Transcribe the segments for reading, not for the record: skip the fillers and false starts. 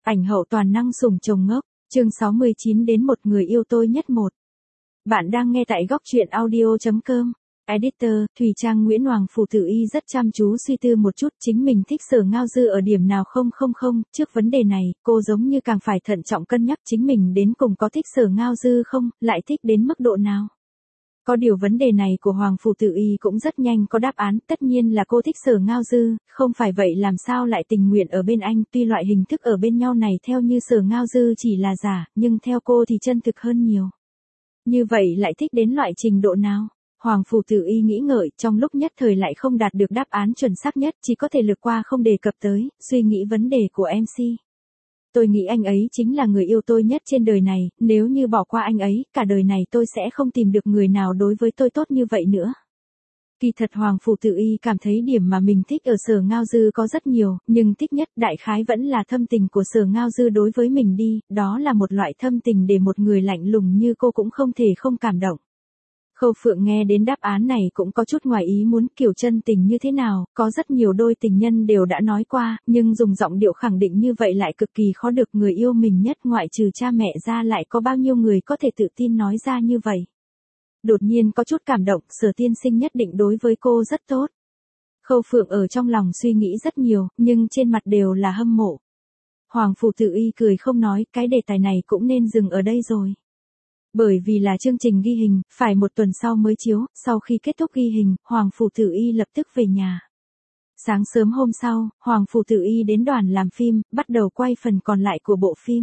Ảnh hậu toàn năng sủng chồng ngốc, chương 69 đến một người yêu tôi nhất một. Bạn đang nghe tại góc truyện audio.com. Editor, Thùy Trang Nguyễn Hoàng Phủ Tử Y rất chăm chú suy tư một chút chính mình thích Sở Ngao Dư ở điểm nào không, trước vấn đề này, cô giống như càng phải thận trọng cân nhắc chính mình đến cùng có thích Sở Ngao Dư không, lại thích đến mức độ nào. Có điều vấn đề này của Hoàng Phủ Tử Y cũng rất nhanh có đáp án, tất nhiên là cô thích Sở Ngao Dư, không phải vậy làm sao lại tình nguyện ở bên anh, tuy loại hình thức ở bên nhau này theo như Sở Ngao Dư chỉ là giả, nhưng theo cô thì chân thực hơn nhiều. Như vậy lại thích đến loại trình độ nào? Hoàng Phủ Tử Y nghĩ ngợi, trong lúc nhất thời lại không đạt được đáp án chuẩn xác nhất, chỉ có thể lược qua không đề cập tới, suy nghĩ vấn đề của MC. Tôi nghĩ anh ấy chính là người yêu tôi nhất trên đời này, nếu như bỏ qua anh ấy, cả đời này tôi sẽ không tìm được người nào đối với tôi tốt như vậy nữa. Kỳ thật Hoàng Phủ Tử Y cảm thấy điểm mà mình thích ở Sở Ngao Dư có rất nhiều, nhưng thích nhất đại khái vẫn là thâm tình của Sở Ngao Dư đối với mình đi, đó là một loại thâm tình để một người lạnh lùng như cô cũng không thể không cảm động. Khâu Phượng nghe đến đáp án này cũng có chút ngoài ý muốn, kiểu chân tình như thế nào, có rất nhiều đôi tình nhân đều đã nói qua, nhưng dùng giọng điệu khẳng định như vậy lại cực kỳ khó được, người yêu mình nhất ngoại trừ cha mẹ ra lại có bao nhiêu người có thể tự tin nói ra như vậy. Đột nhiên có chút cảm động, Sở tiên sinh nhất định đối với cô rất tốt. Khâu Phượng ở trong lòng suy nghĩ rất nhiều, nhưng trên mặt đều là hâm mộ. Hoàng Phủ Tử Y cười không nói, cái đề tài này cũng nên dừng ở đây rồi. Bởi vì là chương trình ghi hình, phải một tuần sau mới chiếu, sau khi kết thúc ghi hình, Hoàng Phủ Tử Y lập tức về nhà. Sáng sớm hôm sau, Hoàng Phủ Tử Y đến đoàn làm phim, bắt đầu quay phần còn lại của bộ phim.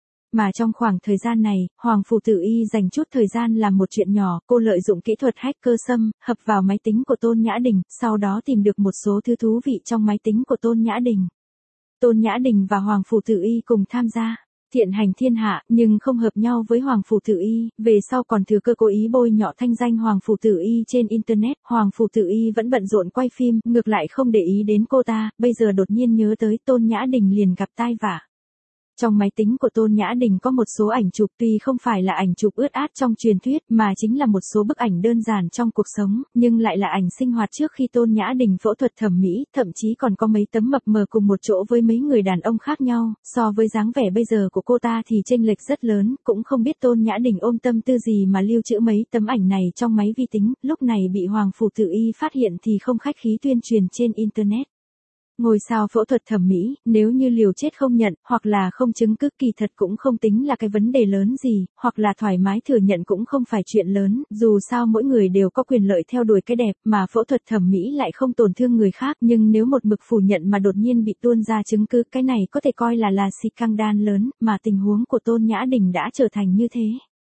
Mà trong khoảng thời gian này, Hoàng Phủ Tử Y dành chút thời gian làm một chuyện nhỏ, cô lợi dụng kỹ thuật hacker xâm, hập vào máy tính của Tôn Nhã Đình, sau đó tìm được một số thứ thú vị trong máy tính của Tôn Nhã Đình. Tôn Nhã Đình và Hoàng Phủ Tử Y cùng tham gia thiện hành thiên hạ, nhưng không hợp nhau với Hoàng Phủ Tử Y, về sau còn thừa cơ cố ý bôi nhọ thanh danh Hoàng Phủ Tử Y trên Internet. Hoàng Phủ Tử Y vẫn bận rộn quay phim, ngược lại không để ý đến cô ta, bây giờ đột nhiên nhớ tới Tôn Nhã Đình liền gặp tai vạ. Trong máy tính của Tôn Nhã Đình có một số ảnh chụp, tuy không phải là ảnh chụp ướt át trong truyền thuyết, mà chính là một số bức ảnh đơn giản trong cuộc sống, nhưng lại là ảnh sinh hoạt trước khi Tôn Nhã Đình phẫu thuật thẩm mỹ, thậm chí còn có mấy tấm mập mờ cùng một chỗ với mấy người đàn ông khác nhau, so với dáng vẻ bây giờ của cô ta thì chênh lệch rất lớn, cũng không biết Tôn Nhã Đình ôm tâm tư gì mà lưu trữ mấy tấm ảnh này trong máy vi tính, lúc này bị Hoàng Phủ Tử Y phát hiện thì không khách khí tuyên truyền trên Internet. Ngôi sao phẫu thuật thẩm mỹ, nếu như liều chết không nhận, hoặc là không chứng cứ kỳ thật cũng không tính là cái vấn đề lớn gì, hoặc là thoải mái thừa nhận cũng không phải chuyện lớn, dù sao mỗi người đều có quyền lợi theo đuổi cái đẹp, mà phẫu thuật thẩm mỹ lại không tổn thương người khác, nhưng nếu một mực phủ nhận mà đột nhiên bị tuôn ra chứng cứ, cái này có thể coi là scandal lớn, mà tình huống của Tôn Nhã Đình đã trở thành như thế.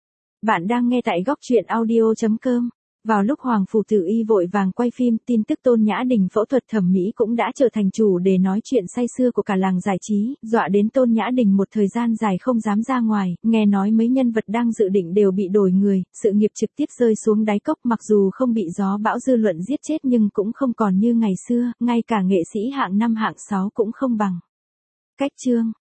Bạn đang nghe tại góc truyện audio.com. Vào lúc Hoàng Phủ Tử Y vội vàng quay phim, tin tức Tôn Nhã Đình phẫu thuật thẩm mỹ cũng đã trở thành chủ đề nói chuyện say sưa của cả làng giải trí, dọa đến Tôn Nhã Đình một thời gian dài không dám ra ngoài, nghe nói mấy nhân vật đang dự định đều bị đổi người, sự nghiệp trực tiếp rơi xuống đáy cốc, mặc dù không bị gió bão dư luận giết chết nhưng cũng không còn như ngày xưa, ngay cả nghệ sĩ hạng 5 hạng 6 cũng không bằng. Cách chương